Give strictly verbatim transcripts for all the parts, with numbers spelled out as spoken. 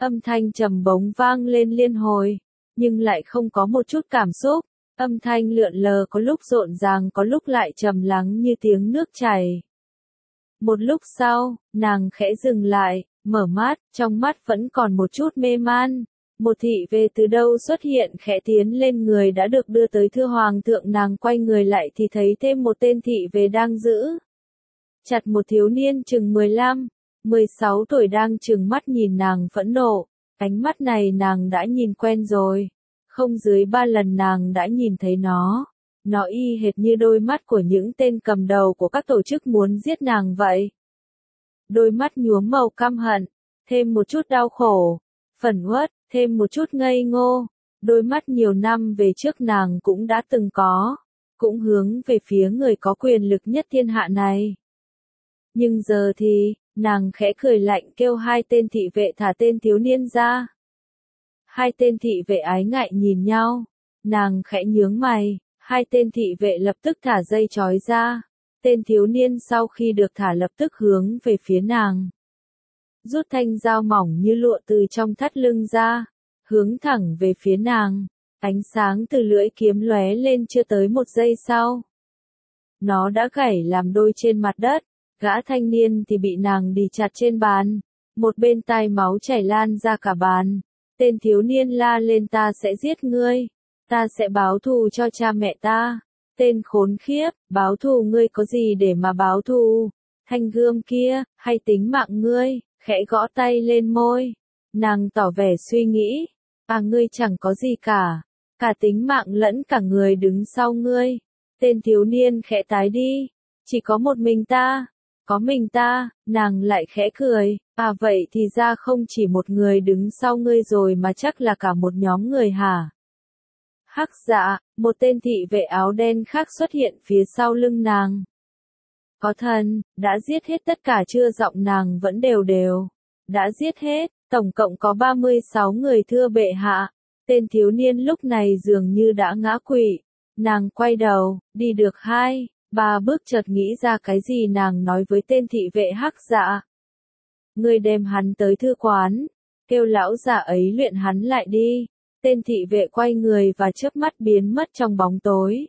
Âm thanh trầm bổng vang lên liên hồi, nhưng lại không có một chút cảm xúc. Âm thanh lượn lờ có lúc rộn ràng có lúc lại trầm lắng như tiếng nước chảy. Một lúc sau, nàng khẽ dừng lại, mở mắt, trong mắt vẫn còn một chút mê man. Một thị vệ từ đâu xuất hiện khẽ tiến lên người đã được đưa tới thưa hoàng thượng, nàng quay người lại thì thấy thêm một tên thị vệ đang giữ chặt một thiếu niên chừng mười lăm, mười sáu tuổi đang trừng mắt nhìn nàng phẫn nộ. Ánh mắt này nàng đã nhìn quen rồi. Không dưới ba lần nàng đã nhìn thấy nó. Nó y hệt như đôi mắt của những tên cầm đầu của các tổ chức muốn giết nàng vậy. Đôi mắt nhuốm màu căm hận, thêm một chút đau khổ, phẫn uất, thêm một chút ngây ngô. Đôi mắt nhiều năm về trước nàng cũng đã từng có, cũng hướng về phía người có quyền lực nhất thiên hạ này. Nhưng giờ thì, nàng khẽ cười lạnh kêu hai tên thị vệ thả tên thiếu niên ra. Hai tên thị vệ ái ngại nhìn nhau, nàng khẽ nhướng mày, hai tên thị vệ lập tức thả dây trói ra. Tên thiếu niên sau khi được thả lập tức hướng về phía nàng. Rút thanh dao mỏng như lụa từ trong thắt lưng ra, hướng thẳng về phía nàng. Ánh sáng từ lưỡi kiếm lóe lên chưa tới một giây sau. Nó đã gãy làm đôi trên mặt đất, gã thanh niên thì bị nàng đì chặt trên bàn. Một bên tai máu chảy lan ra cả bàn. Tên thiếu niên la lên ta sẽ giết ngươi, ta sẽ báo thù cho cha mẹ ta. Tên khốn khiếp, báo thù ngươi có gì để mà báo thù? Thanh gươm kia, hay tính mạng ngươi? Khẽ gõ tay lên môi. Nàng tỏ vẻ suy nghĩ. À ngươi chẳng có gì cả. Cả tính mạng lẫn cả người đứng sau ngươi. Tên thiếu niên khẽ tái đi. Chỉ có một mình ta. Có mình ta, nàng lại khẽ cười. À vậy thì ra không chỉ một người đứng sau ngươi rồi mà chắc là cả một nhóm người hả? Hắc Dạ, một tên thị vệ áo đen khác xuất hiện phía sau lưng nàng. Có thần, đã giết hết tất cả chưa? Giọng nàng vẫn đều đều. Đã giết hết, tổng cộng có ba mươi sáu người thưa bệ hạ. Tên thiếu niên lúc này dường như đã ngã quỵ. Nàng quay đầu, đi được hai, ba bước chợt nghĩ ra cái gì nàng nói với tên thị vệ Hắc Dạ. Ngươi đem hắn tới thư quán, kêu lão già ấy luyện hắn lại đi. Tên thị vệ quay người và chớp mắt biến mất trong bóng tối.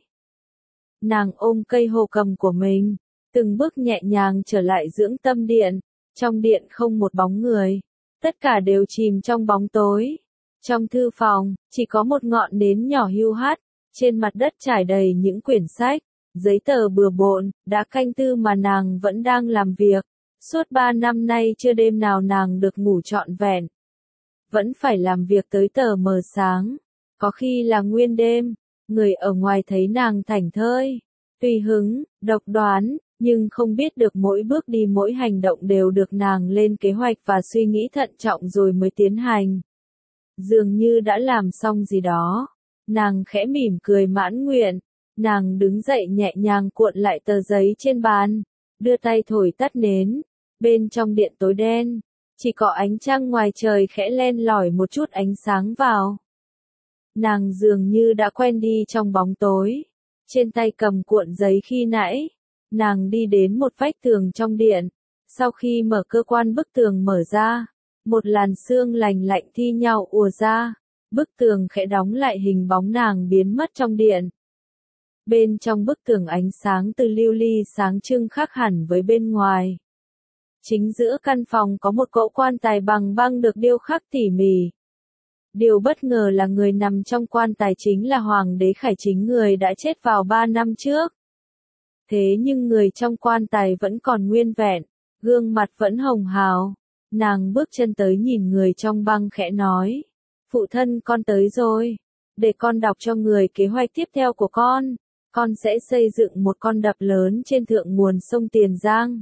Nàng ôm cây hồ cầm của mình, từng bước nhẹ nhàng trở lại dưỡng tâm điện. Trong điện không một bóng người, tất cả đều chìm trong bóng tối. Trong thư phòng, chỉ có một ngọn nến nhỏ hiu hắt, trên mặt đất trải đầy những quyển sách, giấy tờ bừa bộn, đã canh tư mà nàng vẫn đang làm việc. Suốt ba năm nay chưa đêm nào nàng được ngủ trọn vẹn. Vẫn phải làm việc tới tờ mờ sáng, có khi là nguyên đêm. Người ở ngoài thấy nàng thảnh thơi, tùy hứng, độc đoán, nhưng không biết được mỗi bước đi mỗi hành động đều được nàng lên kế hoạch và suy nghĩ thận trọng rồi mới tiến hành. Dường như đã làm xong gì đó, nàng khẽ mỉm cười mãn nguyện, nàng đứng dậy nhẹ nhàng cuộn lại tờ giấy trên bàn, đưa tay thổi tắt nến. Bên trong điện tối đen, chỉ có ánh trăng ngoài trời khẽ len lỏi một chút ánh sáng vào. Nàng dường như đã quen đi trong bóng tối. Trên tay cầm cuộn giấy khi nãy, nàng đi đến một vách tường trong điện. Sau khi mở cơ quan bức tường mở ra, một làn sương lành lạnh thi nhau ùa ra. Bức tường khẽ đóng lại, hình bóng nàng biến mất trong điện. Bên trong bức tường ánh sáng từ lưu ly sáng trưng khác hẳn với bên ngoài. Chính giữa căn phòng có một cỗ quan tài bằng băng được điêu khắc tỉ mỉ. Điều bất ngờ là người nằm trong quan tài chính là Hoàng đế Khải Chính, người đã chết vào ba năm trước. Thế nhưng người trong quan tài vẫn còn nguyên vẹn, gương mặt vẫn hồng hào. Nàng bước chân tới nhìn người trong băng khẽ nói. Phụ thân, con tới rồi. Để con đọc cho người kế hoạch tiếp theo của con. Con sẽ xây dựng một con đập lớn trên thượng nguồn sông Tiền Giang.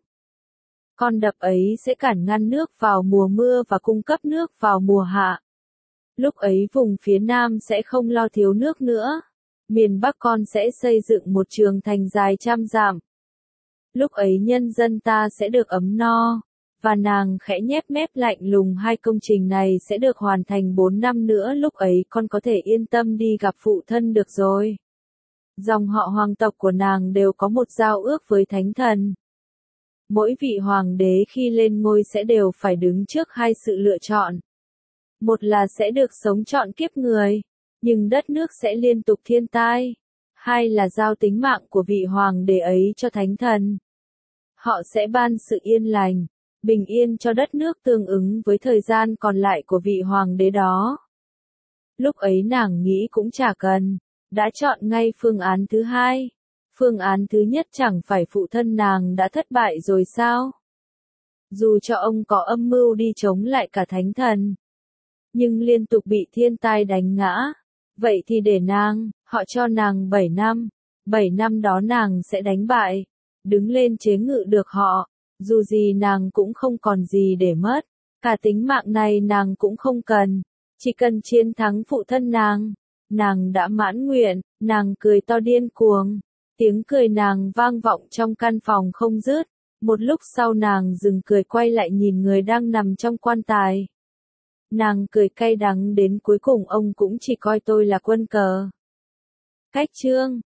Con đập ấy sẽ cản ngăn nước vào mùa mưa và cung cấp nước vào mùa hạ. Lúc ấy vùng phía Nam sẽ không lo thiếu nước nữa. Miền Bắc con sẽ xây dựng một trường thành dài trăm dặm. Lúc ấy nhân dân ta sẽ được ấm no. Và nàng khẽ nhếch mép lạnh lùng, hai công trình này sẽ được hoàn thành bốn năm nữa, lúc ấy con có thể yên tâm đi gặp phụ thân được rồi. Dòng họ hoàng tộc của nàng đều có một giao ước với thánh thần. Mỗi vị hoàng đế khi lên ngôi sẽ đều phải đứng trước hai sự lựa chọn. một là sẽ được sống trọn kiếp người, nhưng đất nước sẽ liên tục thiên tai, hai là giao tính mạng của vị hoàng đế ấy cho thánh thần. Họ sẽ ban sự yên lành, bình yên cho đất nước tương ứng với thời gian còn lại của vị hoàng đế đó. Lúc ấy nàng nghĩ cũng chả cần, đã chọn ngay phương án thứ hai. Phương án thứ nhất chẳng phải phụ thân nàng đã thất bại rồi sao? Dù cho ông có âm mưu đi chống lại cả thánh thần, nhưng liên tục bị thiên tai đánh ngã. Vậy thì để nàng, họ cho nàng bảy năm, bảy năm đó nàng sẽ đánh bại, đứng lên chế ngự được họ, dù gì nàng cũng không còn gì để mất, cả tính mạng này nàng cũng không cần, chỉ cần chiến thắng phụ thân nàng. Nàng đã mãn nguyện, nàng cười to điên cuồng, tiếng cười nàng vang vọng trong căn phòng không dứt, một lúc sau nàng dừng cười quay lại nhìn người đang nằm trong quan tài. Nàng cười cay đắng đến cuối cùng ông cũng chỉ coi tôi là quân cờ. Cách chương